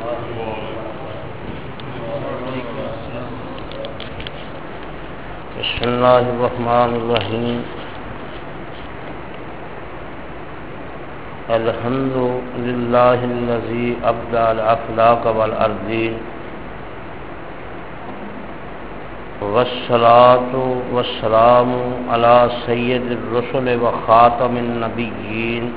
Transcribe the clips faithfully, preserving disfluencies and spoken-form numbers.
بسم اللہ الرحمن الرحیم الحمد للہ الذی ابدع الافلاک والارضین والصلاة والسلام علی سید الرسل وخاتم النبیین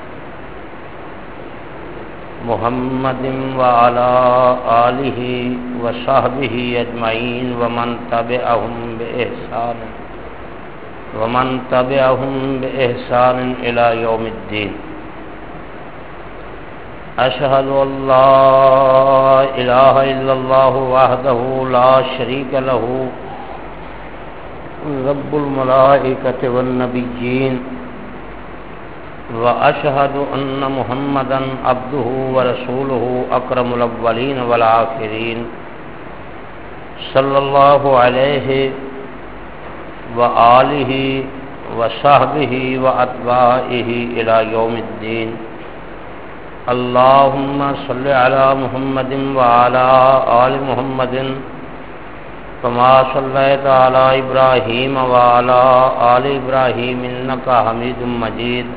محمد وعلى آلہ وصحبہ اجمعین ومن تبعهم بإحسان ومن تبعهم بإحسان إلى يوم الدين أشهد أن لا إله إلا الله وحده لا شريك له رب الملائكة والنبيين وأشهد أن محمدا عبده ورسوله أكرم الأولين والآخرين صلى الله عليه وآله وصحبه وأتباعه إلى يوم الدين اللهم صل على محمد وعلى آل محمد كما صليت على إبراهيم وعلى آل إبراهيم إنك حميد مجيد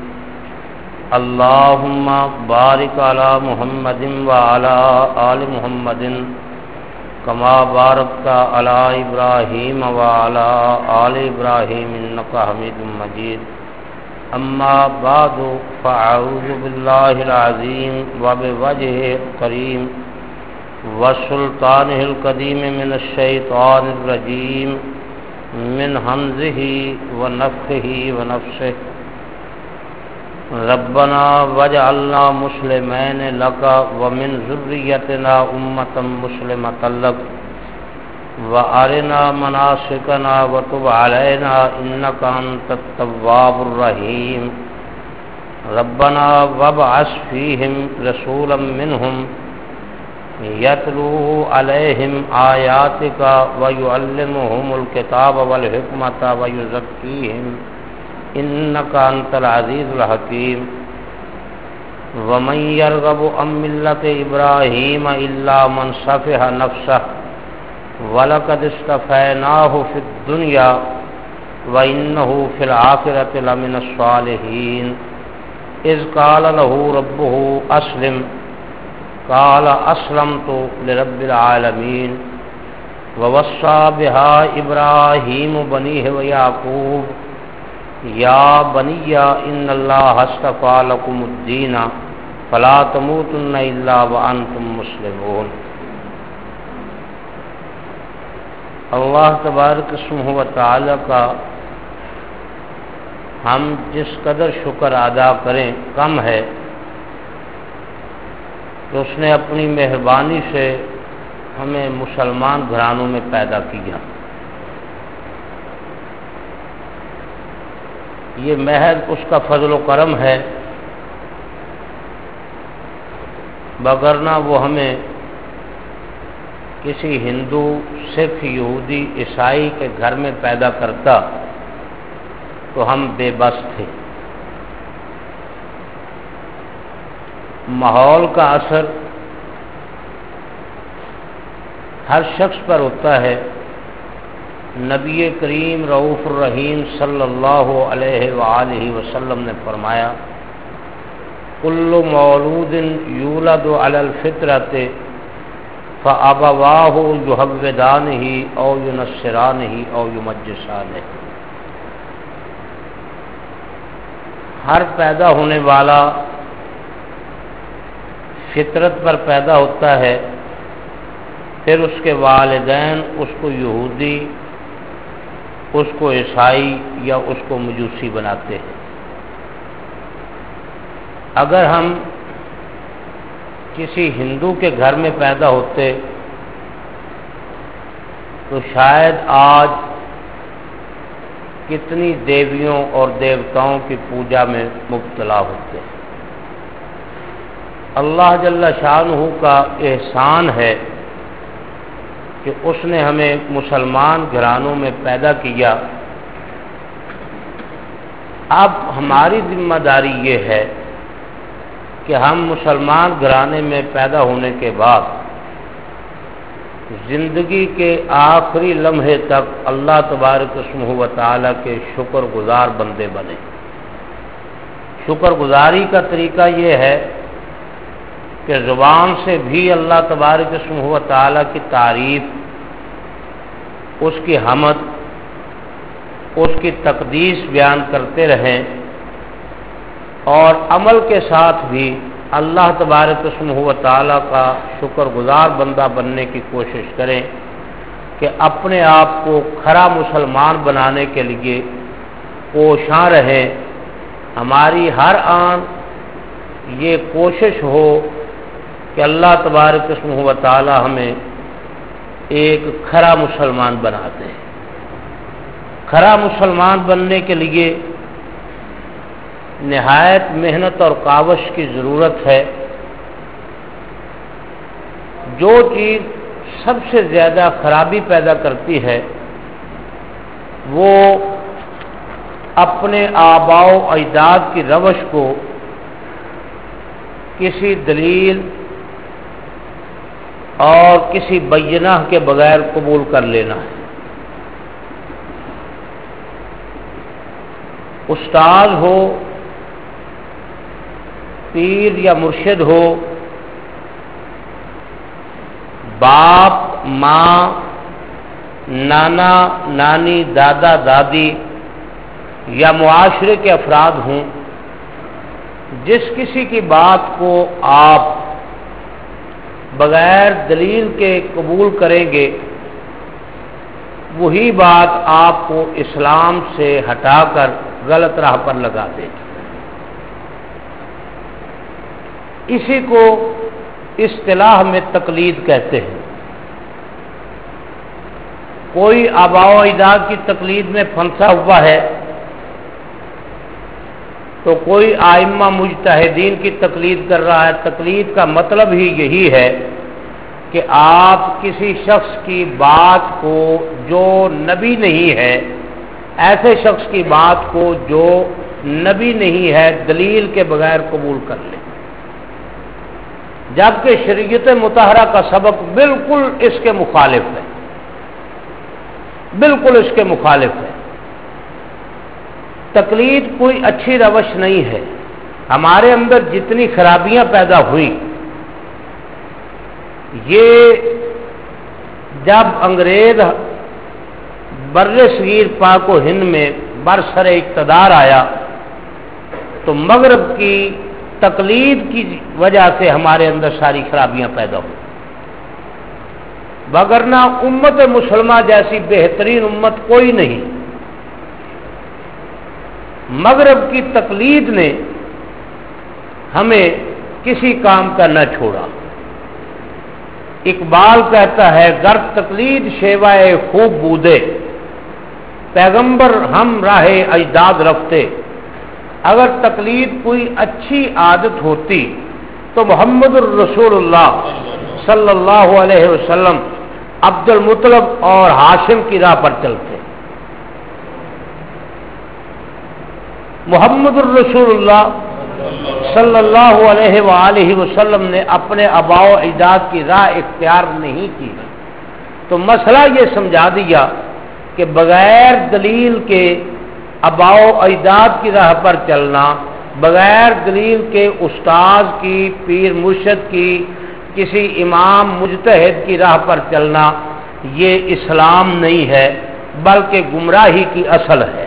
اللهم بارك على محمد وعلى آل محمد كما باركت على إبراهيم وعلى آل إبراهيم إنك حميد مجيد أما بعد فأعوذ بالله العظيم وبوجهه الكريم وسلطانه القديم من الشيطان الرجيم من همزه ونفخه ونفسه ربنا واجعلنا مسلمين لك ومن ذريتنا أمة مسلمة لك وأرنا مناسكنا وتب علينا إنك أنت التواب الرحيم ربنا وابعث فيهم رسولا منهم يتلو عليهم آياتك ويعلمهم الكتاب والحكمة ويزكيهم إنك أنت العزيز الحكيم ومن يرغب عن ملة إبراهيم إلا من سفه نفسه وَلَقَدِ اصْطَفَيْنَاهُ فِي الدُّنْيَا وَإِنَّهُ فِي الْآخِرَةِ لَمِنَ الصَّالِحِينَ إِذْ قَالَ لَهُ رَبُّهُ أَسْلِمْ قَالَ أَسْلَمْتُ لِرَبِّ الْعَالَمِينَ وَوَصَّى بِهَا إِبْرَاهِيمُ بَنِيهِ وَيَعْقُوبُ يَا بَنِيَّ إِنَّ اللَّهَ اصْطَفَى لَكُمُ الدِّينَ فَلَا تَمُوتُنَّ إِلَّا وَأَنْتُمْ مُسْلِمُونَ۔ اللہ تبارک اسمہ و تعالی کا ہم جس قدر شکر ادا کریں کم ہے کہ اس نے اپنی مہربانی سے ہمیں مسلمان گھرانوں میں پیدا کیا۔ یہ محض اس کا فضل و کرم ہے، وگرنہ وہ ہمیں کسی ہندو، سکھ، یہودی، عیسائی کے گھر میں پیدا کرتا تو ہم بے بس تھے۔ ماحول کا اثر ہر شخص پر ہوتا ہے۔ نبی کریم رؤوف الرحیم صلی اللہ علیہ وآلہ وسلم نے فرمایا کل مولود یولد علی الفطرۃ فَأَبَوَاهُ يُهَوِّدَانِهِ أَوْ يُنَصِّرَانِهِ أَوْ يُمَجِّسَانِهِ۔ ہر پیدا ہونے والا فطرت پر پیدا ہوتا ہے، پھر اس کے والدین اس کو یہودی، اس کو عیسائی یا اس کو مجوسی بناتے ہیں۔ اگر ہم کسی ہندو کے گھر میں پیدا ہوتے تو شاید آج کتنی دیویوں اور دیوتاؤں کی پوجا میں مبتلا ہوتے۔ اللہ جل شانہ کا احسان ہے کہ اس نے ہمیں مسلمان گھرانوں میں پیدا کیا۔ اب ہماری ذمہ داری یہ ہے کہ کہ ہم مسلمان گھرانے میں پیدا ہونے کے بعد زندگی کے آخری لمحے تک اللہ تبارک و تعالیٰ کے شکر گزار بندے بنے۔ شکر گزاری کا طریقہ یہ ہے کہ زبان سے بھی اللہ تبارک و تعالیٰ کی تعریف، اس کی حمد، اس کی تقدیس بیان کرتے رہیں، اور عمل کے ساتھ بھی اللہ تبارک و تعالیٰ کا شکر گزار بندہ بننے کی کوشش کریں کہ اپنے آپ کو کھرا مسلمان بنانے کے لیے کوشاں رہیں۔ ہماری ہر آن یہ کوشش ہو کہ اللہ تبارک و تعالیٰ ہمیں ایک کھرا مسلمان بنا دے۔ کھرا مسلمان بننے کے لیے نہایت محنت اور کاوش کی ضرورت ہے۔ جو چیز سب سے زیادہ خرابی پیدا کرتی ہے وہ اپنے آباء و اجداد کی روش کو کسی دلیل اور کسی بینہ کے بغیر قبول کر لینا ہے۔ استاد ہو، پیر یا مرشد ہو، باپ، ماں، نانا نانی، دادا دادی یا معاشرے کے افراد ہوں، جس کسی کی بات کو آپ بغیر دلیل کے قبول کریں گے وہی بات آپ کو اسلام سے ہٹا کر غلط راہ پر لگا دے گی۔ اسی کو اصطلاح میں تقلید کہتے ہیں۔ کوئی آباء و اجداد کی تقلید میں پھنسا ہوا ہے تو کوئی ائمہ مجتہدین کی تقلید کر رہا ہے۔ تقلید کا مطلب ہی یہی ہے کہ آپ کسی شخص کی بات کو جو نبی نہیں ہے، ایسے شخص کی بات کو جو نبی نہیں ہے، دلیل کے بغیر قبول کر لیں، جبکہ شریعت مطہرہ کا سبق بالکل اس کے مخالف ہے، بالکل اس کے مخالف ہے۔ تقلید کوئی اچھی روش نہیں ہے۔ ہمارے اندر جتنی خرابیاں پیدا ہوئی یہ جب انگریز بر صغیر پاک و ہند میں برسر اقتدار آیا تو مغرب کی تقلید کی وجہ سے ہمارے اندر ساری خرابیاں پیدا ہوئی، وگرنہ امت مسلمہ جیسی بہترین امت کوئی نہیں۔ مغرب کی تقلید نے ہمیں کسی کام کا نہ چھوڑا۔ اقبال کہتا ہے گر تقلید شیوائے خوب بودے، پیغمبر ہم راہ اجداد رفتے۔ اگر تقلید کوئی اچھی عادت ہوتی تو محمد الرسول اللہ صلی اللہ علیہ وسلم عبد المطلب اور ہاشم کی راہ پر چلتے۔ محمد الرسول اللہ صلی اللہ علیہ وآلہ وسلم نے اپنے آباء و اجداد کی راہ اختیار نہیں کی تو مسئلہ یہ سمجھا دیا کہ بغیر دلیل کے آباء و اجداد کی راہ پر چلنا، بغیر دلیل کے استاد کی، پیر مرشد کی، کسی امام مجتہد کی راہ پر چلنا یہ اسلام نہیں ہے بلکہ گمراہی کی اصل ہے۔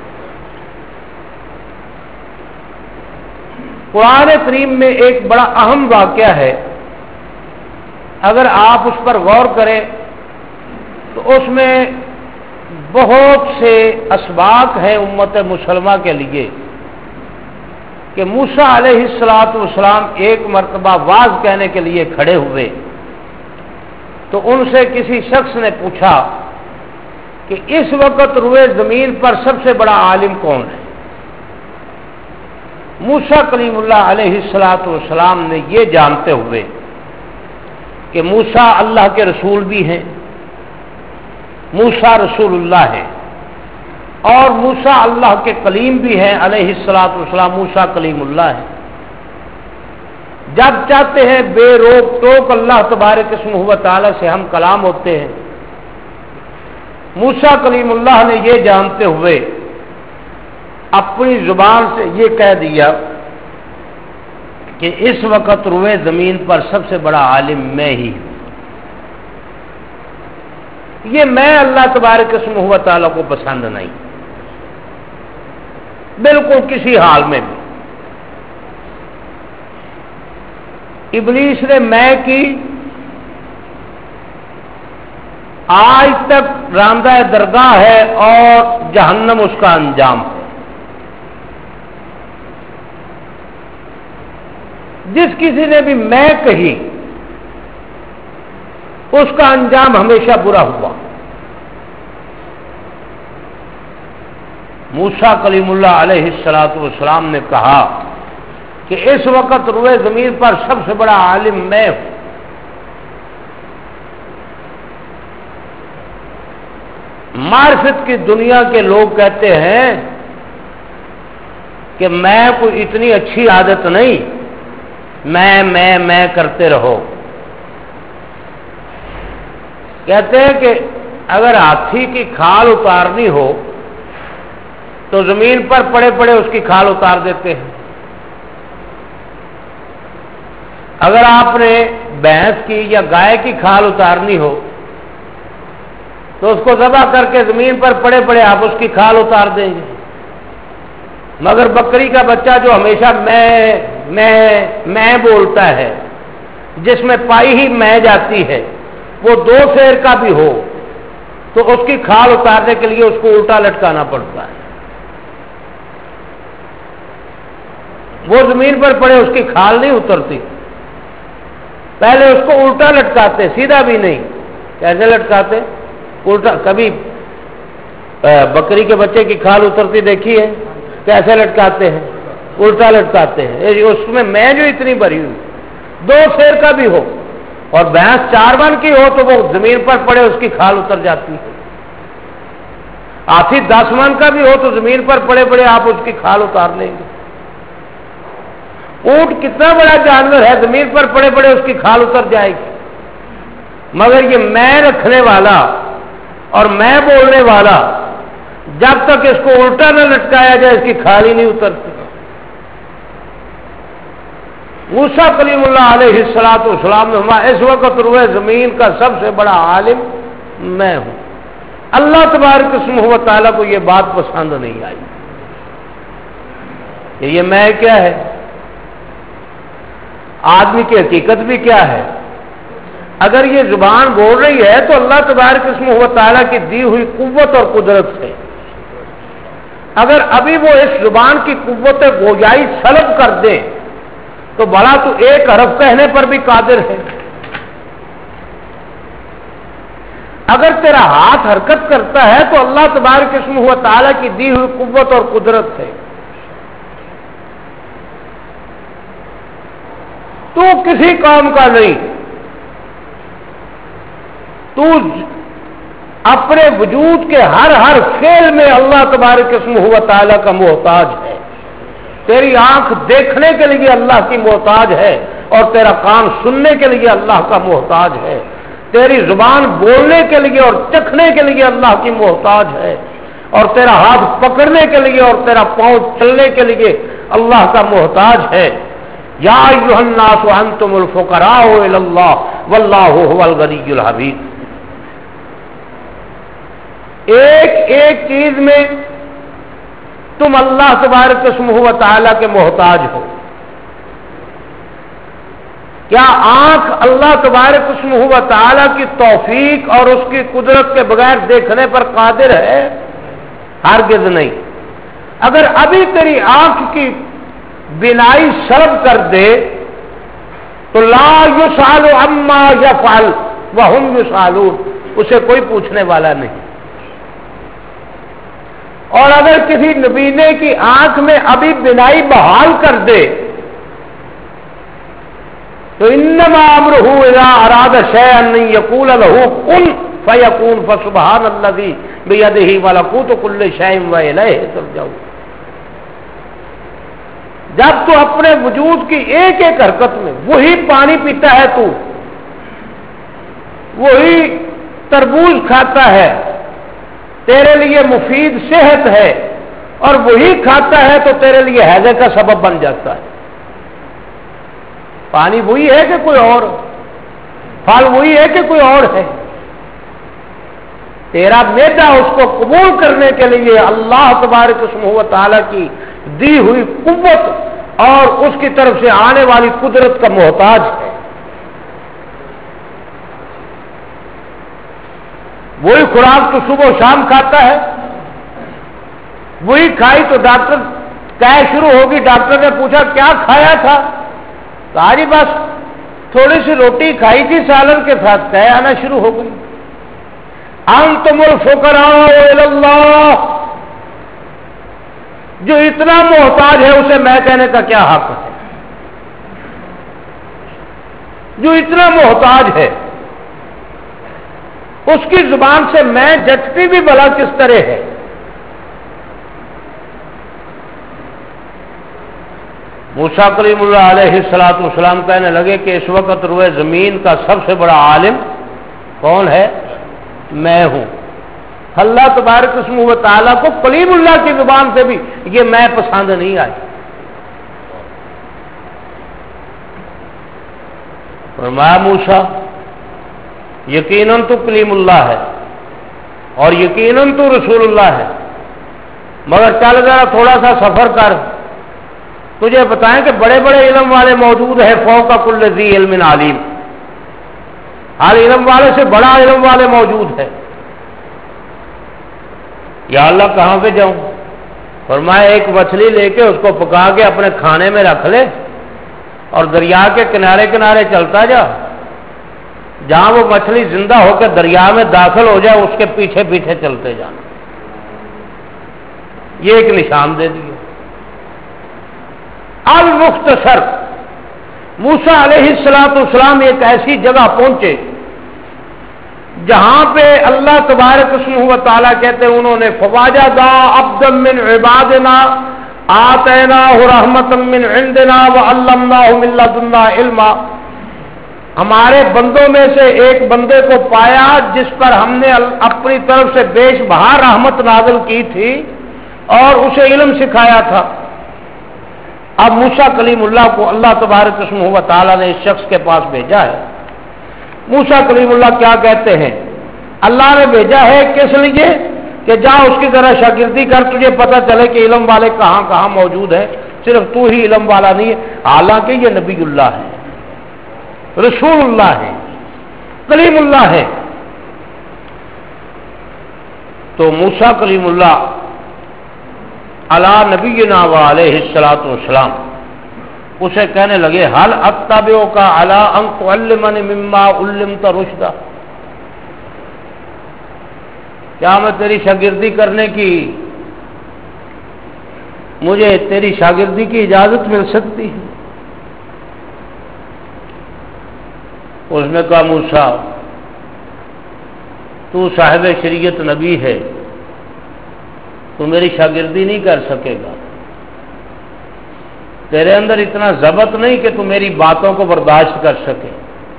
قرآن کریم میں ایک بڑا اہم واقعہ ہے، اگر آپ اس پر غور کریں تو اس میں بہت سے اسباق ہیں امت مسلمہ کے لیے کہ موسیٰ علیہ الصلوۃ والسلام ایک مرتبہ واعظ کہنے کے لیے کھڑے ہوئے تو ان سے کسی شخص نے پوچھا کہ اس وقت روئے زمین پر سب سے بڑا عالم کون ہے؟ موسیٰ کلیم اللہ علیہ الصلوۃ والسلام نے یہ جانتے ہوئے کہ موسیٰ اللہ کے رسول بھی ہیں، موسیٰ رسول اللہ ہے، اور موسیٰ اللہ کے کلیم بھی ہیں علیہ الصلوۃ والسلام، موسیٰ کلیم اللہ ہے، جب چاہتے ہیں بے روک ٹوک اللہ تبارک اسمہ و تعالی سے ہم کلام ہوتے ہیں۔ موسیٰ کلیم اللہ نے یہ جانتے ہوئے اپنی زبان سے یہ کہہ دیا کہ اس وقت روئے زمین پر سب سے بڑا عالم میں ہی ہوں۔ یہ میں اللہ تبارک اسمہ و تعالی کو پسند نہیں، بالکل کسی حال میں بھی۔ ابلیس نے میں کی آج تک راندہ درگاہ ہے اور جہنم اس کا انجام ہے۔ جس کسی نے بھی میں کہی اس کا انجام ہمیشہ برا ہوا۔ موسیٰ کلیم اللہ علیہ الصلوۃ والسلام نے کہا کہ اس وقت روئے زمین پر سب سے بڑا عالم میں ہوں۔ معرفت کی دنیا کے لوگ کہتے ہیں کہ میں کوئی اتنی اچھی عادت نہیں، میں میں میں کرتے رہو۔ کہتے ہیں کہ اگر ہاتھی کی کھال اتارنی ہو تو زمین پر پڑے پڑے اس کی کھال اتار دیتے ہیں۔ اگر آپ نے بھینس کی یا گائے کی کھال اتارنی ہو تو اس کو ذبح کر کے زمین پر پڑے پڑے آپ اس کی کھال اتار دیں گے، مگر بکری کا بچہ جو ہمیشہ میں میں میں بولتا ہے، جس میں پائی ہی میں جاتی ہے، وہ دو سیر کا بھی ہو تو اس کی کھال اتارنے کے لیے اس کو الٹا لٹکانا پڑتا ہے۔ وہ زمین پر پڑے اس کی کھال نہیں اترتی، پہلے اس کو الٹا لٹکاتے، سیدھا بھی نہیں۔ کیسے لٹکاتے؟ الٹا۔ کبھی بکری کے بچے کی کھال اترتی دیکھی ہے؟ کیسے لٹکاتے ہیں؟ الٹا لٹکاتے ہیں۔ اس میں میں جو اتنی بھری ہوئی دو سیر کا بھی ہو اور بھینس چار من کی ہو تو وہ زمین پر پڑے اس کی کھال اتر جاتی ہے۔ ہاتھی دس من کا بھی ہو تو زمین پر پڑے پڑے آپ اس کی کھال اتار لیں گے۔ اونٹ کتنا بڑا جانور ہے، زمین پر پڑے پڑے اس کی کھال اتر جائے گی، مگر یہ میں رکھنے والا اور میں بولنے والا جب تک اس کو الٹا نہ لٹکایا جائے اس کی کھال ہی نہیں اترتی۔ موسیٰ کلیم اللہ علیہ الصلوۃ والسلام نے فرمایا اس وقت روئے زمین کا سب سے بڑا عالم میں ہوں۔ اللہ تبارک اسمہ و تعالیٰ کو یہ بات پسند نہیں آئی کہ یہ میں کیا ہے، آدمی کی حقیقت بھی کیا ہے۔ اگر یہ زبان بول رہی ہے تو اللہ تبارک اسمہ و تعالیٰ کی دی ہوئی قوت اور قدرت سے، اگر ابھی وہ اس زبان کی قوت گویائی سلب کر دے تو بڑا تو ایک حرف کہنے پر بھی قادر ہے۔ اگر تیرا ہاتھ حرکت کرتا ہے تو اللہ تبارک اسمہ و تعالیٰ کی دی ہوئی قوت اور قدرت ہے۔ تو کسی کام کا نہیں، تو اپنے وجود کے ہر ہر فعل میں اللہ تبارک اسمہ و تعالیٰ کا محتاج ہے۔ تیری آنکھ دیکھنے کے لیے اللہ کی محتاج ہے اور تیرا کان سننے کے لیے اللہ کا محتاج ہے، تیری زبان بولنے کے لیے اور چکھنے کے لیے اللہ کی محتاج ہے، اور تیرا ہاتھ پکڑنے کے لیے اور تیرا پاؤں چلنے کے لیے اللہ کا محتاج ہے۔ یا ایھا الناس انتم الفقراء الی اللہ واللہ هو الغنی الحمید۔ ایک ایک چیز میں تم اللہ تبارک اسمہ و تعالیٰ کے محتاج ہو۔ کیا آنکھ اللہ تبارک اسمہ و تعالیٰ کی توفیق اور اس کی قدرت کے بغیر دیکھنے پر قادر ہے؟ ہرگز نہیں۔ اگر ابھی تیری آنکھ کی بینائی سلب کر دے تو لا یسأل عما یفعل وہم یسألون، اسے کوئی پوچھنے والا نہیں۔ اور اگر کسی نبینے کی آنکھ میں ابھی بینائی بحال کر دے تو انما امرہ اذا اراد شیئا ان یقول له کن فیکون فسبحان الذی بیدہ ملکوت کل شیء والیہ ترجعون۔ جب تو اپنے وجود کی ایک ایک حرکت میں وہی پانی پیتا ہے، تو وہی تربوز کھاتا ہے، تیرے لیے مفید صحت ہے، اور وہی کھاتا ہے تو تیرے لیے ہیضے کا سبب بن جاتا ہے۔ پانی وہی ہے کہ کوئی اور؟ پھل وہی ہے کہ کوئی اور ہے؟ تیرا بیٹا اس کو قبول کرنے کے لیے اللہ تبارک و تعالیٰ کی دی ہوئی قوت اور اس کی طرف سے آنے والی قدرت کا محتاج ہے۔ وہی خوراک تو صبح و شام کھاتا ہے، وہی کھائی تو ڈاکٹر کہہ شروع ہوگی، ڈاکٹر نے پوچھا کیا کھایا تھا؟ کہا جی بس تھوڑی سی روٹی کھائی تھی سالن کے ساتھ، کہہ آنا شروع ہو گئی۔ انتم الفقراء الی اللہ، جو اتنا محتاج ہے اسے میں کہنے کا کیا حق ہے؟ جو اتنا محتاج ہے اس کی زبان سے میں جٹتی بھی بھلا کس طرح ہے؟ موسیٰ کلیم اللہ علیہ الصلوۃ والسلام کہنے لگے کہ اس وقت روئے زمین کا سب سے بڑا عالم کون ہے؟ میں ہوں۔ اللہ تبارک اسمہ و تعالیٰ کو کلیم اللہ کی زبان سے بھی یہ میں پسند نہیں آئی۔ فرمایا موسیٰ یقیناً تو کلیم اللہ ہے اور یقیناً تو رسول اللہ ہے، مگر چل ذرا تھوڑا سا سفر کر، تجھے بتائیں کہ بڑے بڑے علم والے موجود ہیں، فوق کل ذی علم علیم، ہر علم والے سے بڑا علم والے موجود ہے۔ یا اللہ کہاں پہ جاؤں؟ فرمایا ایک مچھلی لے کے اس کو پکا کے اپنے کھانے میں رکھ لے اور دریا کے کنارے کنارے چلتا جا، جہاں وہ مچھلی زندہ ہو کے دریا میں داخل ہو جائے اس کے پیچھے پیچھے چلتے جانا۔ یہ ایک نشان دے دیے۔ المختصر، موسیٰ علیہ الصلوۃ والسلام ایک ایسی جگہ پہنچے جہاں پہ اللہ تبارک اسمہ و تعالیٰ کہتے ہیں انہوں نے فواجدا عبدا من عبادنا آتیناہ رحمتا من عندنا وعلمناہ من لدنا علما، ہمارے بندوں میں سے ایک بندے کو پایا جس پر ہم نے اپنی طرف سے بیش بہا رحمت نازل کی تھی اور اسے علم سکھایا تھا۔ اب موسیٰ کلیم اللہ کو اللہ تبارک اسمہ و تعالیٰ نے اس شخص کے پاس بھیجا ہے۔ موسیٰ کلیم اللہ کیا کہتے ہیں؟ اللہ نے بھیجا ہے کس لیے؟ کہ جا اس کی ذرا شاگردی کر، تجھے پتہ چلے کہ علم والے کہاں کہاں موجود ہیں، صرف تو ہی علم والا نہیں ہے، حالانکہ یہ نبی اللہ ہے، رسول اللہ ہے، کلیم اللہ ہے۔ تو موسیٰ کلیم اللہ علی نبینا و علیہ الصلوۃ والسلام اسے کہنے لگے حل اتبعک علی ان تعلمنی مما علمت رشدا، کیا میں تیری شاگردی کرنے کی مجھے تیری شاگردی کی اجازت مل سکتی ہے؟ اس نے کہا موسیٰ تو صاحب شریعت نبی ہے، تو میری شاگردی نہیں کر سکے گا، تیرے اندر اتنا ضبط نہیں کہ تو میری باتوں کو برداشت کر سکے،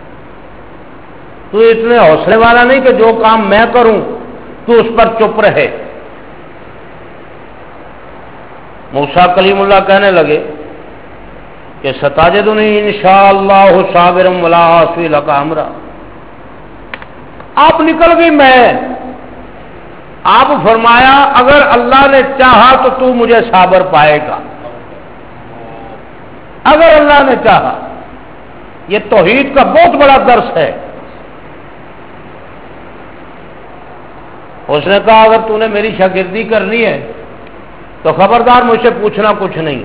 تو اتنے حوصلے والا نہیں کہ جو کام میں کروں تو اس پر چپ رہے۔ موسیٰ کلیم اللہ کہنے لگے کہ ستجدنی انشاءاللہ صابرا ولا اعصی لک امرا، آپ نکل گئی میں، آپ فرمایا اگر اللہ نے چاہا تو تو مجھے صابر پائے گا، اگر اللہ نے چاہا۔ یہ توحید کا بہت بڑا درس ہے۔ اس نے کہا اگر تو نے میری شاگردی کرنی ہے تو خبردار مجھ سے پوچھنا کچھ نہیں،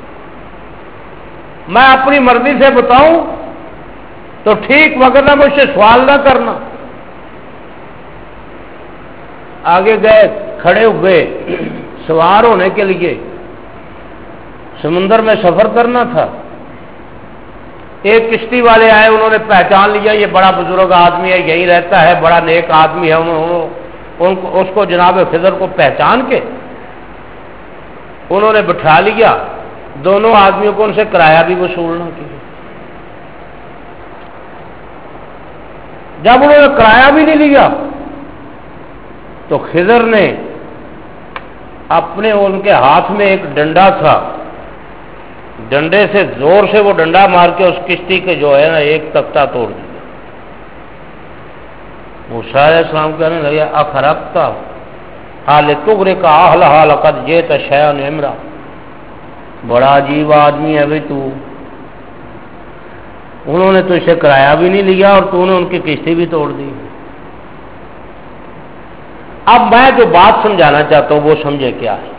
میں اپنی مرضی سے بتاؤں تو ٹھیک، وگرنہ مجھ سے سوال نہ کرنا۔ آگے گئے، کھڑے ہوئے سوار ہونے کے لیے، سمندر میں سفر کرنا تھا۔ ایک کشتی والے آئے، انہوں نے پہچان لیا یہ بڑا بزرگ آدمی ہے، یہی رہتا ہے، بڑا نیک آدمی ہے، انہوں ان کو اس کو جناب خضر کو پہچان کے انہوں نے بٹھا لیا دونوں آدمیوں کو ان سے کرایہ بھی وصول نہ کیا. جب انہوں نے کرایہ بھی نہیں لیا تو خضر نے اپنے ان کے ہاتھ میں ایک ڈنڈا تھا، ڈنڈے سے زور سے وہ ڈنڈا مار کے اس کشتی کے جو ہے نا ایک تختہ توڑ دیا. موسیٰ علیہ السلام کہنے لگے اخرقتا حال تغرق اہلھا لقد جئت شیئا امرا. بڑا عجیب آدمی ہے بھائی تو، انہوں نے تو اسے کرایہ بھی نہیں لیا اور تو نے ان کی کشتی بھی توڑ دی. اب میں جو بات سمجھانا چاہتا ہوں وہ سمجھے کیا ہے.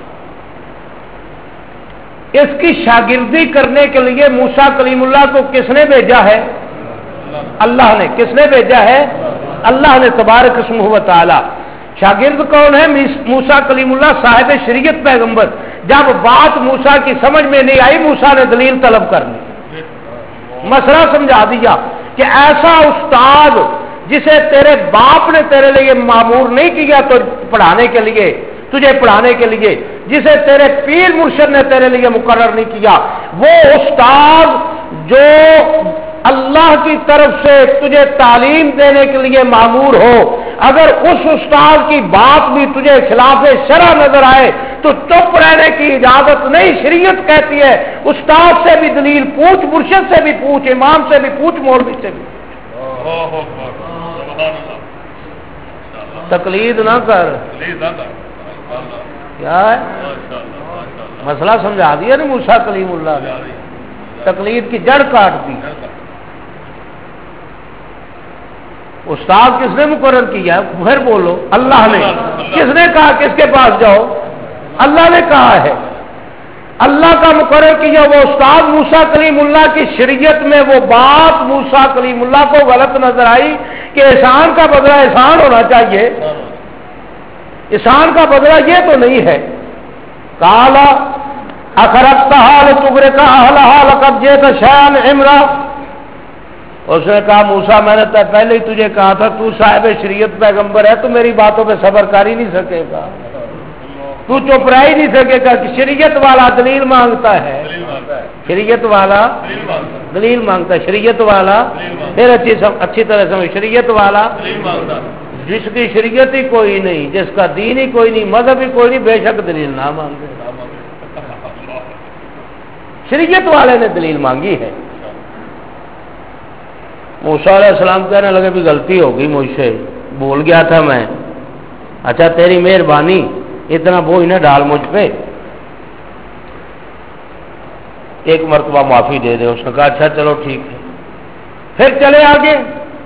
اس کی شاگردی کرنے کے لیے موسیٰ کلیم اللہ کو کس نے بھیجا ہے؟ اللہ نے. کس نے بھیجا ہے؟ اللہ نے تبارک اسمہ و تعالی. شاگرد کون ہے؟ موسیٰ کلیم اللہ صاحب شریعت پیغمبر. جب بات موسیٰ کی سمجھ میں نہیں آئی موسیٰ نے دلیل طلب کر لی، مسئلہ سمجھا دیا کہ ایسا استاد جسے تیرے باپ نے تیرے لیے معمور نہیں کیا تو پڑھانے کے لیے، تجھے پڑھانے کے لیے، جسے تیرے پیر مرشد نے تیرے لیے مقرر نہیں کیا، وہ استاد جو اللہ کی طرف سے تجھے تعلیم دینے کے لیے معمور ہو، اگر اس استاد کی بات بھی تجھے خلاف شرع نظر آئے تو چپ رہنے کی اجازت نہیں. شریعت کہتی ہے استاد سے بھی دلیل پوچھ، مرشد سے بھی پوچھ، امام سے بھی پوچھ، مولوی سے بھی پوچھ. تقلید نہ کر. کیا ہے مسئلہ سمجھا دیا نا موسیٰ کلیم اللہ نے، تقلید کی جڑ کاٹ دی. استاد کس نے مقرر کیا؟ پھر بولو اللہ نے. کس نے کہا کس کے پاس جاؤ؟ اللہ نے کہا ہے. اللہ کا مقرر کیا وہ استاد. موسیٰ کلیم اللہ کی شریعت میں وہ بات موسیٰ کلیم اللہ کو غلط نظر آئی کہ احسان کا بدلہ احسان ہونا چاہیے، احسان کا بدلہ یہ تو نہیں ہے. کالا اخرقتھا لتغرق اہلھا لقد جئت شیئا امرا. اس نے کہا موسیٰ میں نے پہلے ہی تجھے کہا تھا تو صاحب شریعت پیغمبر ہے تو میری باتوں پہ صبر کر ہی نہیں سکے گا، تو چپ رہ ہی نہیں سکے گا. کہ شریعت والا دلیل مانگتا ہے، شریعت والا دلیل مانگتا ہے، شریعت والا پھر اچھی اچھی طرح سمجھ، شریعت والا جس کی شریعت ہی کوئی نہیں، جس کا دین ہی کوئی نہیں، مذہب ہی کوئی نہیں، بے شک دلیل نہ مانگے. شریعت والے نے دلیل مانگی ہے. موسیٰ علیہ السلام کہنے لگے بھی غلطی ہو گئی مجھ سے، بول گیا تھا میں. اچھا تیری مہربانی اتنا بوجھ نہ ڈال مجھ پہ، ایک مرتبہ معافی دے دے. اس نے کہا اچھا چلو ٹھیک ہے. پھر چلے آگے.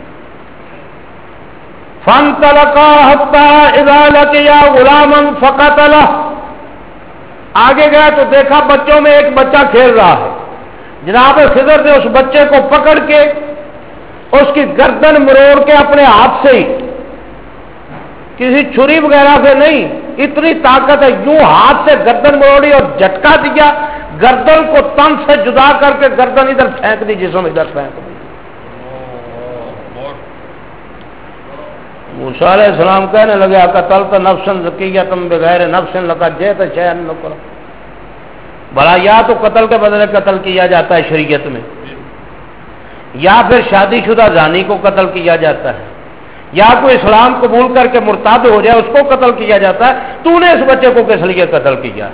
فانطلقا حتى اذا لقيا غلاما فقتله. آگے گیا تو دیکھا بچوں میں ایک بچہ کھیل رہا ہے. جناب خضر نے اس بچے کو پکڑ کے اس کی گردن مروڑ کے اپنے ہاتھ سے ہی، کسی چھری وغیرہ سے نہیں، اتنی طاقت ہے، یوں ہاتھ سے گردن مروڑی اور جھٹکا دیا، گردن کو تن سے جدا کر کے گردن ادھر پھینک دی، جسم ادھر پھینک دی. موسیٰ علیہ السلام کہنے لگے قتلت نفسا زکیۃ بغیر نفس لقد جئت شیئا نکرا. بھلا یا تو قتل کے بدلے قتل کیا جاتا ہے شریعت میں، یا پھر شادی شدہ زانی کو قتل کیا جاتا ہے، یا کوئی اسلام قبول کر کے مرتد ہو جائے اس کو قتل کیا جاتا ہے. تو نے اس بچے کو کس لیے قتل کیا؟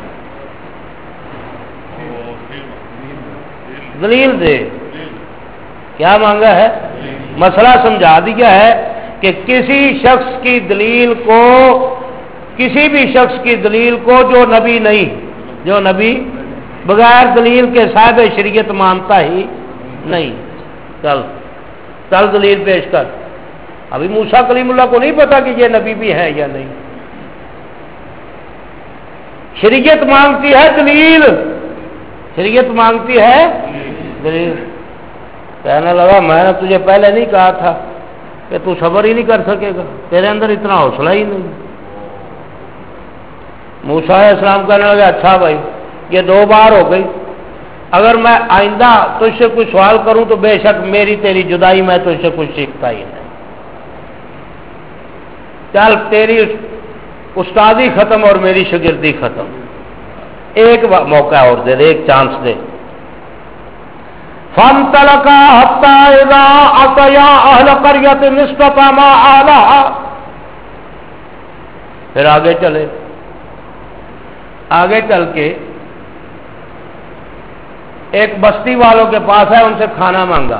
دلیل دے. کیا مانگا ہے؟ مسئلہ سمجھا دیا ہے کہ کسی شخص کی دلیل کو، کسی بھی شخص کی دلیل کو جو نبی نہیں، جو نبی بغیر دلیل کے صاحب شریعت مانتا ہی نہیں. چل چل دلیل پیش کر. ابھی موسیٰ کلیم اللہ کو نہیں پتا کہ یہ نبی بھی ہے یا نہیں. شریعت مانگتی ہے دلیل، شریعت مانگتی ہے دلیل. کہنے لگا میں نے تجھے پہلے نہیں کہا تھا کہ تو صبر ہی نہیں کر سکے گا، تیرے اندر اتنا حوصلہ ہی نہیں. موسیٰ علیہ السلام کہنے لگا اچھا بھائی یہ دو بار ہو گئی، اگر میں آئندہ تجھ سے کوئی سوال کروں تو بے شک میری تیری جدائی میں تجھ سے کچھ سیکھتا ہی نہیں. چل تیری استادی ختم اور میری شاگردی ختم. ایک موقع اور دے دے، ایک چانس دے. فانطلقا حتى اذا اتيا اهل قرية استطعما اهلها، پھر آگے چلے، آگے چل کے ایک بستی والوں کے پاس ہے، ان سے کھانا مانگا،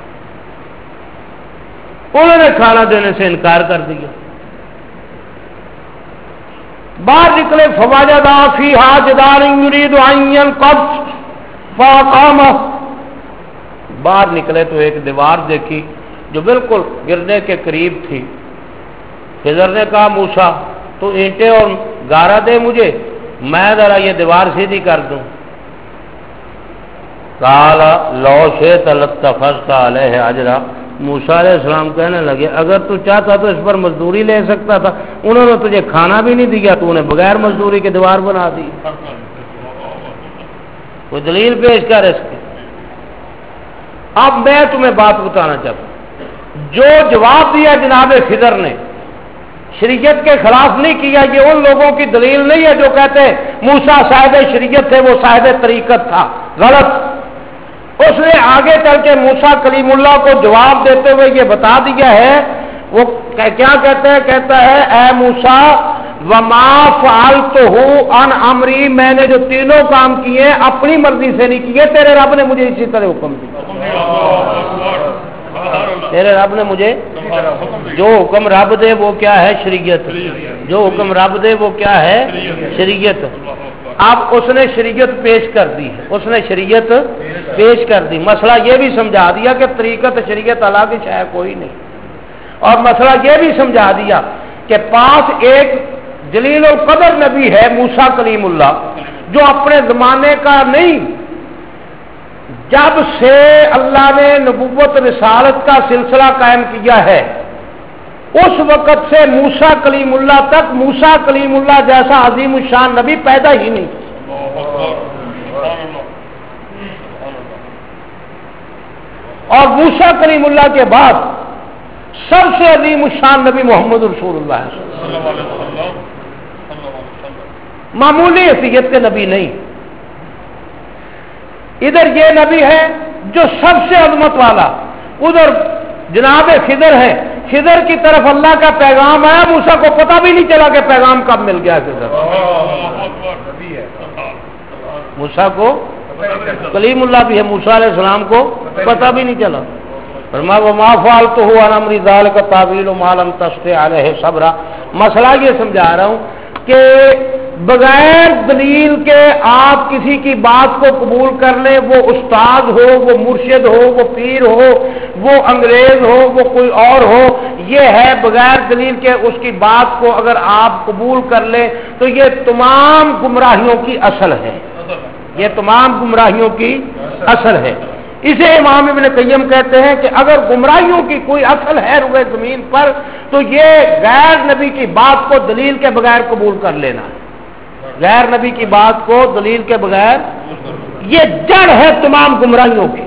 انہوں نے کھانا دینے سے انکار کر دیا. باہر نکلے فوجدا فیہا جدار یرید ان ينقض فاقامہ، باہر نکلے تو ایک دیوار دیکھی جو بالکل گرنے کے قریب تھی. خضر نے کہا موسیٰ تو اینٹیں اور گارا دے مجھے، میں ذرا یہ دیوار سیدھی کر دوں. قال لو شئت لاتخذت علیہ اجرا، موسیٰ علیہ السلام کہنے لگے اگر تو چاہتا تو اس پر مزدوری لے سکتا تھا، انہوں نے تجھے کھانا بھی نہیں دیا، تو انہیں بغیر مزدوری کے دیوار بنا دی. کوئی دلیل پیش کر اس کی. اب میں تمہیں بات بتانا چاہتا ہوں، جو جواب دیا جناب خضر نے شریعت کے خلاف نہیں کیا، یہ ان لوگوں کی دلیل نہیں ہے جو کہتے ہیں موسیٰ صاحب شریعت تھے، وہ صاحب طریقت تھا. غلط. اس نے آگے چل کے موسیٰ کلیم اللہ کو جواب دیتے ہوئے یہ بتا دیا ہے. وہ کیا کہتے ہیں؟ کہتا ہے اے موسیٰ وما فعلتہ عن امری، میں نے جو تینوں کام کیے اپنی مرضی سے نہیں کیے، تیرے رب نے مجھے اسی طرح حکم دیا. تیرے رب نے مجھے جو حکم رب دے وہ کیا ہے؟ شریعت. جو حکم رب دے وہ کیا ہے؟ شریعت. اب اس نے شریعت پیش کر دی ہے، اس نے شریعت پیش کر دی. مسئلہ یہ بھی سمجھا دیا کہ طریقت شریعت الگ ہے کوئی نہیں، اور مسئلہ یہ بھی سمجھا دیا کہ پاس ایک جلیل القدر نبی ہے موسیٰ کلیم اللہ، جو اپنے زمانے کا نہیں، جب سے اللہ نے نبوت رسالت کا سلسلہ قائم کیا ہے اس وقت سے موسیٰ کلیم اللہ تک موسیٰ کلیم اللہ جیسا عظیم الشان نبی پیدا ہی نہیں. اور موسیٰ کلیم اللہ کے بعد سب سے عظیم الشان نبی محمد رسول اللہ ہے، معمولی حیثیت کے نبی نہیں. ادھر یہ نبی ہے جو سب سے عظمت والا، ادھر جناب خضر ہے. خضر کی طرف اللہ کا پیغام آیا، موسیٰ کو پتہ بھی نہیں چلا کہ پیغام کب مل گیا. خضر موسیٰ کو کلیم اللہ بھی ہے، موسیٰ علیہ السلام کو پتہ بھی نہیں چلا. فرمایا وما فعلتہ عن امری ذلک تاویل ما لم تستطع علیہ صبرا. مسئلہ یہ سمجھا رہا ہوں کہ بغیر دلیل کے آپ کسی کی بات کو قبول کر لیں، وہ استاد ہو، وہ مرشد ہو، وہ پیر ہو، وہ انگریز ہو، وہ کوئی اور ہو، یہ ہے بغیر دلیل کے اس کی بات کو اگر آپ قبول کر لیں تو یہ تمام گمراہیوں کی اصل ہے. یہ تمام گمراہیوں کی اصل ہے. اسے امام ابن قیم کہتے ہیں کہ اگر گمراہیوں کی کوئی اصل ہے روئے زمین پر تو یہ غیر نبی کی بات کو دلیل کے بغیر قبول کر لینا ہے. غیر نبی کی بات کو دلیل کے بغیر، یہ جڑ ہے تمام گمراہیوں کی.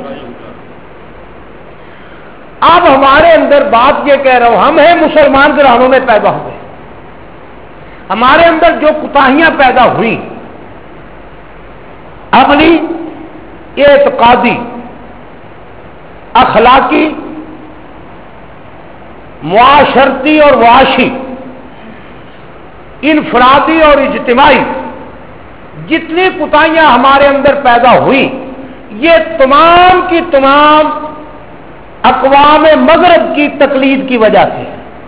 اب ہمارے اندر بات یہ کہہ رہا ہوں، ہم ہیں مسلمان گھرانوں میں پیدا ہوئے، ہمارے اندر جو کوتاہیاں پیدا ہوئی عملی، اعتقادی، اخلاقی، معاشرتی اور معاشی، انفرادی اور اجتماعی، جتنی کوتاہیاں ہمارے اندر پیدا ہوئی یہ تمام کی تمام اقوام مغرب کی تقلید کی وجہ سے،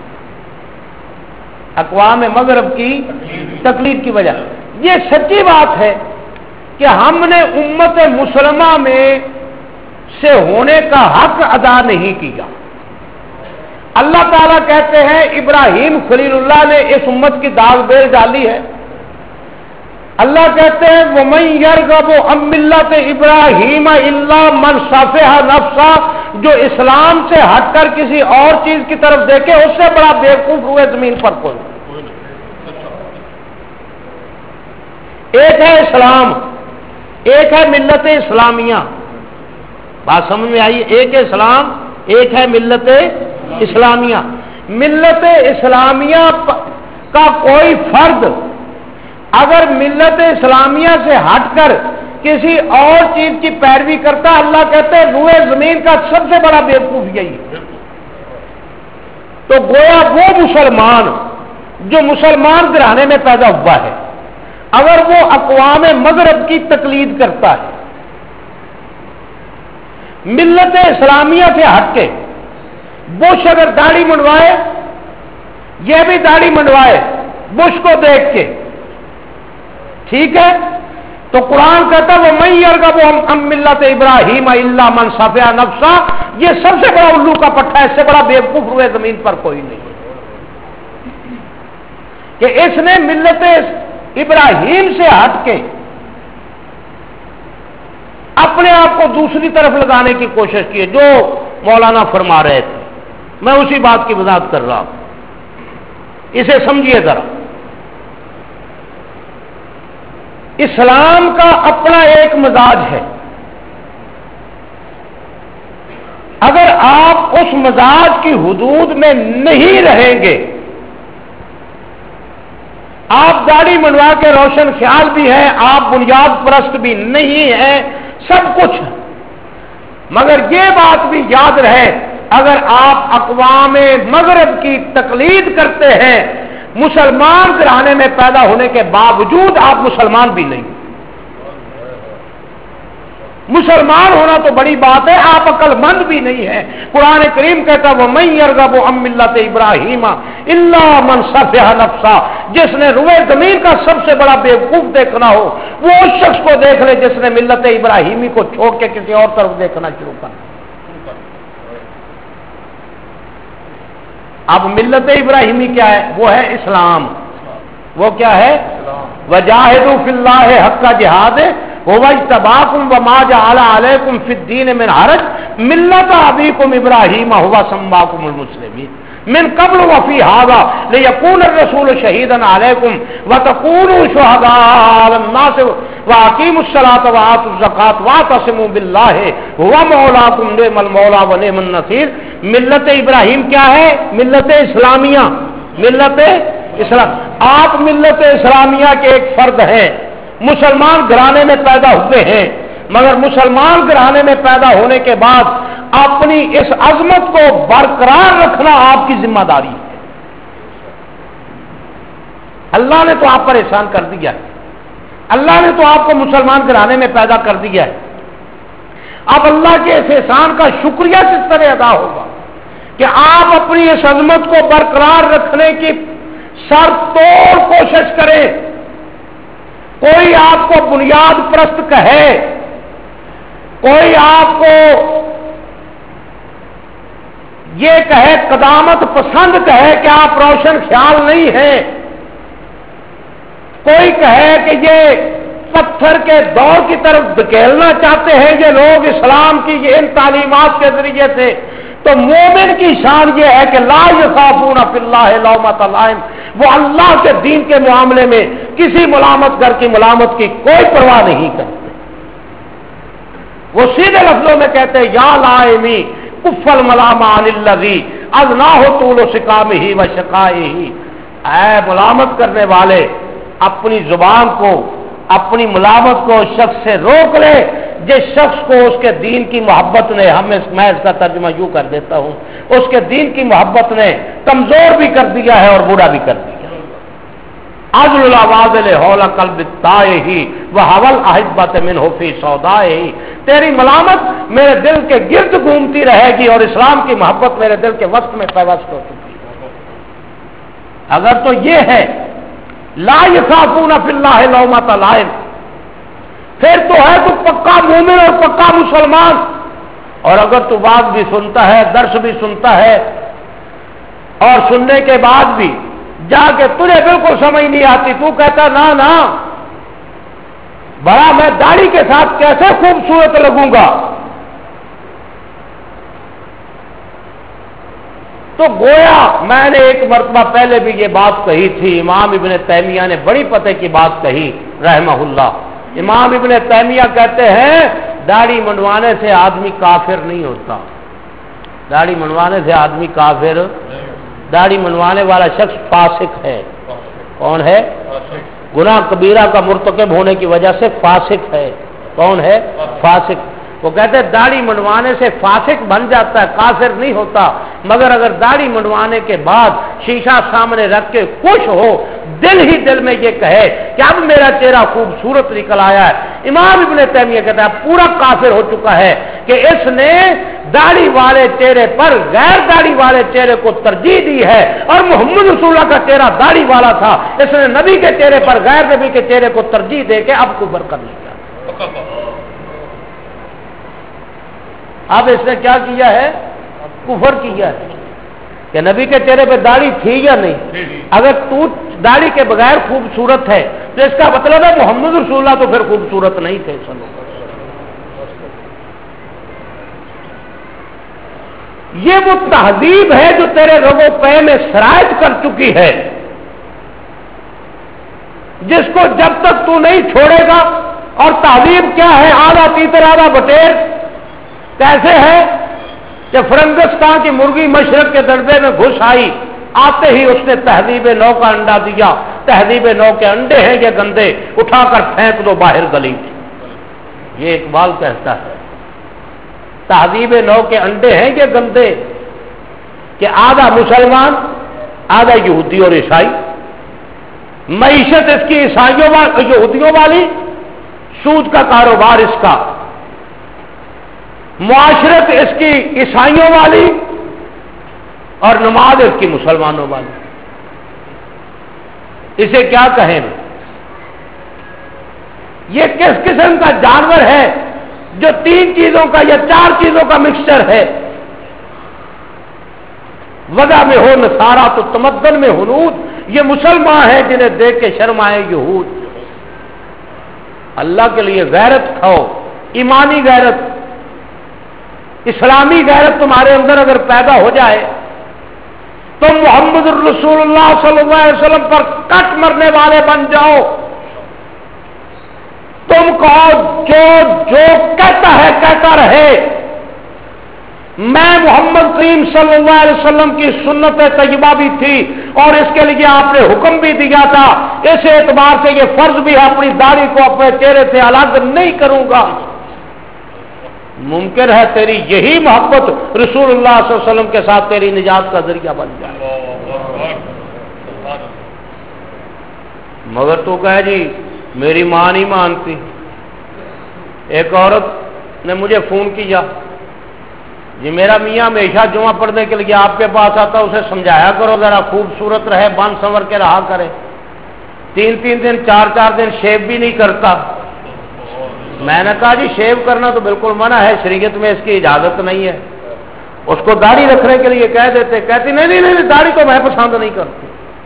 اقوام مغرب کی تقلید کی وجہ. یہ سچی بات ہے کہ ہم نے امت مسلمہ میں سے ہونے کا حق ادا نہیں کیا. اللہ تعالیٰ کہتے ہیں ابراہیم خلیل اللہ نے اس امت کی داغ بیل ڈالی ہے. اللہ کہتے ہیں وَمَن يَرْغَبُ عَن مِّلَّةِ إِبْرَاهِيمَ إِلَّا مَنْ سَفِهَ نَفْسَهُ، جو اسلام سے ہٹ کر کسی اور چیز کی طرف دیکھے اس سے بڑا بیوقوف ہوئے زمین پر کوئی. ایک ہے اسلام، ایک ہے ملت اسلامیہ. بات سمجھ میں آئی؟ ایک ہے اسلام، ایک ہے ملت اسلامیہ. ملت اسلامیہ کا کوئی فرد اگر ملت اسلامیہ سے ہٹ کر کسی اور چیز کی پیروی کرتا ہے، اللہ کہتے ہیں روئے زمین کا سب سے بڑا بیوقوف یہی ہے۔ تو گویا وہ مسلمان جو مسلمان گھرانے میں پیدا ہوا ہے، اگر وہ اقوام مغرب کی تقلید کرتا ہے، ملت اسلامیہ سے ہٹ کے بش اگر داڑھی منڈوائے، یہ بھی داڑھی منڈوائے بش کو دیکھ کے، ٹھیک ہے، تو قرآن کہتا ہے وہ میں یرغب عن ملت ابراہیم الا من صفا نفسا، یہ سب سے بڑا الو کا پٹھا ہے، اس سے بڑا بیوقوف ہوئے زمین پر کوئی نہیں کہ اس نے ملت ابراہیم سے ہٹ کے اپنے آپ کو دوسری طرف لگانے کی کوشش کی ہے، جو مولانا فرما رہے تھے۔ میں اسی بات کی وضاحت کر رہا ہوں، اسے سمجھیے ذرا۔ اسلام کا اپنا ایک مزاج ہے، اگر آپ اس مزاج کی حدود میں نہیں رہیں گے، آپ داڑھی منڈوا کے روشن خیال بھی ہیں، آپ بنیاد پرست بھی نہیں ہیں، سب کچھ، مگر یہ بات بھی یاد رہے اگر آپ اقوام مغرب کی تقلید کرتے ہیں، مسلمان گھرانے میں پیدا ہونے کے باوجود آپ مسلمان بھی نہیں۔ مسلمان ہونا تو بڑی بات ہے، آپ عقل مند بھی نہیں ہیں۔ قرآن کریم کہتا وہ من یرغب عن ملت ابراہیم الا من صفح نفسا، جس نے روئے زمین کا سب سے بڑا بیوقوف دیکھنا ہو وہ اس شخص کو دیکھ لے جس نے ملت ابراہیمی کو چھوڑ کے کسی اور طرف دیکھنا شروع کر۔ اب ملت ابراہیمی کیا ہے؟ وہ ہے اسلام۔ وہ کیا ہے؟ وجاہدوا فی اللہ حق جہاد واجتباکم وما جعل علیکم فی الدین من حرج ملت ابیکم ابراہیم هو سماکم المسلمین من قبل وفی هذا لیکون الرسول شہیدا علیکم وتکونوا شہداء علی الناس واقیموا الصلاۃ وآتوا الزکاۃ واعتصموا باللہ هو مولاکم نعم المولا ونعم النصیر۔ ملت ابراہیم کیا ہے؟ ملت اسلامیہ، ملت اسلام۔ آپ ملت اسلامیہ کے ایک فرد ہیں، مسلمان گھرانے میں پیدا ہوئے ہیں، مگر مسلمان گھرانے میں پیدا ہونے کے بعد اپنی اس عظمت کو برقرار رکھنا آپ کی ذمہ داری ہے۔ اللہ نے تو آپ پر احسان کر دیا ہے، اللہ نے تو آپ کو مسلمان گھرانے میں پیدا کر دیا ہے۔ اب اللہ کے اس احسان کا شکریہ کس طرح ادا ہوگا کہ آپ اپنی اس عظمت کو برقرار رکھنے کی سر توڑ کوشش کریں۔ کوئی آپ کو بنیاد پرست کہے، کوئی آپ کو یہ کہے قدامت پسند کہے کہ آپ روشن خیال نہیں ہیں، کوئی کہے کہ یہ پتھر کے دور کی طرف دھکیلنا چاہتے ہیں یہ لوگ اسلام کی یہ ان تعلیمات کے ذریعے سے، تو مومن کی شان یہ ہے کہ لا یخافون فی اللہ لومۃ لائم، وہ اللہ کے دین کے معاملے میں کسی ملامت گر کی ملامت کی کوئی پرواہ نہیں کرتے۔ وہ سیدھے لفظوں میں کہتے ہیں یا لائمی کف الملام عن الذی اذناہ طول سقامہ و شقائہ، اے ملامت کرنے والے اپنی زبان کو، اپنی ملامت کو اس شخص سے روک لے جس شخص کو اس کے دین کی محبت نے، ہمیں میں اس کا ترجمہ یوں کر دیتا ہوں، اس کے دین کی محبت نے کمزور بھی کر دیا ہے اور بوڑھا بھی کر دیا۔ عزل الاواذل حول قلب الطائہ وحول احبۃ منہ فی سودائہ، تیری ملامت میرے دل کے گرد گھومتی رہے گی اور اسلام کی محبت میرے دل کے وسط میں پیوست ہو چکی ہے۔ اگر تو یہ ہے لا یخافون فی اللہ لومۃ لائم، پھر تو ہے تو پکا مومن اور پکا مسلمان۔ اور اگر تو بات بھی سنتا ہے، درس بھی سنتا ہے، اور سننے کے بعد بھی جا کے تجھے بالکل سمجھ نہیں آتی، تو کہتا نا نا بڑا میں داڑھی کے ساتھ کیسے خوبصورت لگوں گا، تو گویا میں نے ایک مرتبہ پہلے بھی یہ بات کہی تھی، امام ابن تیمیہ نے بڑی پتے کی بات کہی رحمہ اللہ۔ امام ابن تیمیہ کہتے ہیں داڑھی منڈوانے سے آدمی کافر نہیں ہوتا، داڑھی منڈوانے سے آدمی کافر، داڑھی منڈوانے والا شخص فاسق ہے۔ کون ہے؟ گناہ کبیرہ کا مرتکب ہونے کی وجہ سے فاسق ہے. کون ہے؟ فاسق. وہ کہتے ہیں داڑھی منڈوانے سے فاسق بن جاتا ہے، کافر نہیں ہوتا. مگر اگر داڑھی منڈوانے کے بعد شیشہ سامنے رکھ کے خوش ہو، دل ہی دل میں یہ کہے کہ اب میرا چہرہ خوبصورت نکل آیا ہے، امام ابن تیمیہ کہتا ہے پورا کافر ہو چکا ہے کہ اس نے داڑھی والے چہرے پر غیر داڑھی والے چہرے کو ترجیح دی ہے، اور محمد رسول اللہ کا چہرہ داڑھی والا تھا، اس نے نبی کے چہرے پر غیر نبی کے چہرے کو ترجیح دے کے اب کفر کر لیا. اب اس نے کیا کیا ہے؟ کفر کیا ہے کہ نبی کے چہرے پہ داڑھی تھی یا نہیں. اگر تو داڑھی کے بغیر خوبصورت ہے تو اس کا مطلب ہے محمد رسول اللہ تو پھر خوبصورت نہیں تھے. چلو یہ وہ تہذیب ہے جو تیرے رگو پے میں سرایت کر چکی ہے، جس کو جب تک تو نہیں چھوڑے گا. اور تہذیب کیا ہے؟ آدھا تیتر آدھا بٹیر. کیسے ہے کہ فرنگستان کی مرغی مشرق کے دربے میں گھس آئی، آتے ہی اس نے تہذیب نو کا انڈا دیا. تہذیب نو کے انڈے ہیں یہ گندے، اٹھا کر پھینک دو باہر گلی میں. یہ اقبال کہتا ہے تہذیب نو کے انڈے ہیں یہ گندے، کہ آدھا مسلمان آدھا یہودی اور عیسائی. معیشت اس کی عیسائیوں یہودیوں والی، سود کا کاروبار اس کا، معاشرت اس کی عیسائیوں والی، اور نماز اس کی مسلمانوں والی. اسے کیا کہیں؟ یہ کس قسم کا جانور ہے جو تین چیزوں کا یا چار چیزوں کا مکسچر ہے؟ وضع میں ہو نصارہ تو تمدن میں ہنود. یہ مسلمان ہیں جنہیں دیکھ کے شرمائے یہود. اللہ کے لیے غیرت کھاؤ، ایمانی غیرت، اسلامی غیرت تمہارے اندر اگر پیدا ہو جائے تم محمد الرسول اللہ صلی اللہ علیہ وسلم پر کٹ مرنے والے بن جاؤ. تم کہو جو جو کہتا ہے کہتا رہے. میں محمد کریم صلی اللہ علیہ وسلم کی سنت طیبہ بھی تھی اور اس کے لیے آپ نے حکم بھی دیا تھا. اس اعتبار سے یہ فرض بھی ہے اپنی داڑھی کو اپنے چہرے سے الگ نہیں کروں گا. ممکن ہے تیری یہی محبت رسول اللہ صلی اللہ علیہ وسلم کے ساتھ تیری نجات کا ذریعہ بن جائے. مگر تو کہے جی میری ماں نہیں مانتی. ایک عورت نے مجھے فون کیا، جی میرا میاں ہمیشہ جمعہ پڑھنے کے لیے آپ کے پاس آتا، اسے سمجھایا کرو ذرا خوبصورت رہے، بن سنور کے رہا کرے. تین تین دن چار چار دن شیو بھی نہیں کرتا. میں نے کہا جی شیو کرنا تو بالکل منع ہے، شریعت میں اس کی اجازت نہیں ہے. اس کو داڑھی رکھنے کے لیے کہہ دیتے، کہتی نہیں نہیں نہیں داڑھی تو میں پسند نہیں کرتی.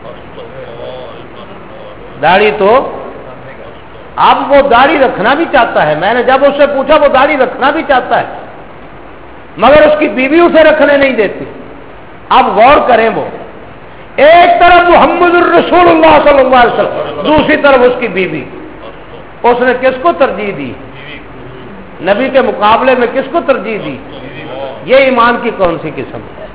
داڑھی تو اب وہ داڑھی رکھنا بھی چاہتا ہے. میں نے جب اس سے پوچھا وہ داڑھی رکھنا بھی چاہتا ہے مگر اس کی بیوی اسے رکھنے نہیں دیتی. اب غور کریں، وہ ایک طرف محمد الرسول اللہ صلی اللہ علیہ وسلم، دوسری طرف اس کی بیوی. اس نے کس کو ترجیح دی؟ نبی کے مقابلے میں کس کو ترجیح دی؟ یہ ایمان کی کون سی قسم ہے؟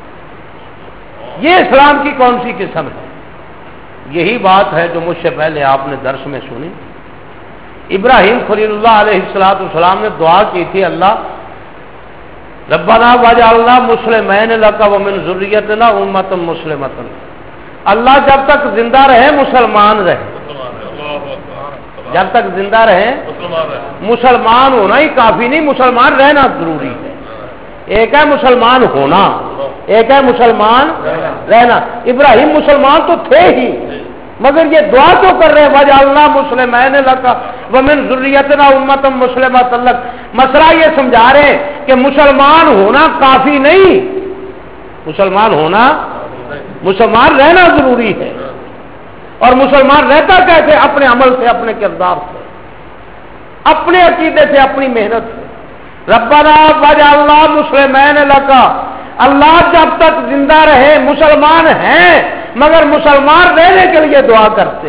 یہ اسلام کی کون سی قسم ہے؟ یہی بات ہے جو مجھ سے پہلے آپ نے درس میں سنی. ابراہیم خلیل اللہ علیہ الصلوۃ والسلام نے دعا کی تھی، اللہ ربنا واجعلنا مسلمین لک ومن ذریتنا امۃ مسلمۃ. اللہ جب تک زندہ رہے مسلمان رہے، جب تک زندہ رہے مسلمان ہونا ہی کافی نہیں، مسلمان رہنا ضروری ہے. ایک ہے مسلمان ہونا، ایک ہے مسلمان رہنا. ابراہیم مسلمان تو تھے ہی مگر یہ دعا تو کر رہے وجعلنا مسلمین لک ومن ذریتنا امۃ مسلمۃ لک. مسئلہ یہ سمجھا رہے ہیں کہ مسلمان ہونا کافی نہیں، مسلمان ہونا مسلمان رہنا ضروری ہے. اور مسلمان رہتا کیسے؟ اپنے عمل سے، اپنے کردار سے، اپنے عقیدے سے، اپنی محنت سے. ربنا واجعلنا مسلمین لک. اللہ جب تک زندہ رہے مسلمان ہیں مگر مسلمان رہنے کے لیے دعا کرتے.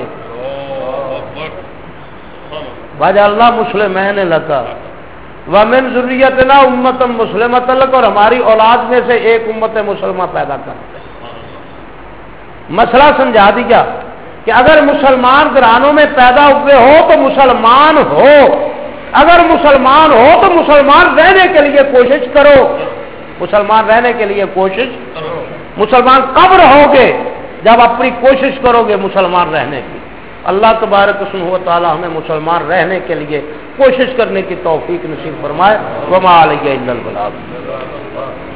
واجعلنا مسلمین لک ومن ذریتنا امۃ مسلمۃ لک، اور ہماری اولاد میں سے ایک امت مسلمہ پیدا کرتے. مسئلہ سمجھا دیا. کہ اگر مسلمان گھرانوں میں پیدا ہوئے ہو تو مسلمان ہو، اگر مسلمان ہو تو مسلمان رہنے کے لیے کوشش کرو، مسلمان رہنے کے لیے کوشش کرو۔ مسلمان کب رہو گے؟ جب اپنی کوشش کرو گے مسلمان رہنے کی۔ اللہ تبارک و تعالی ہمیں مسلمان رہنے کے لیے کوشش کرنے کی توفیق نصیب فرمائے۔ وما علیہ الا البلاغ۔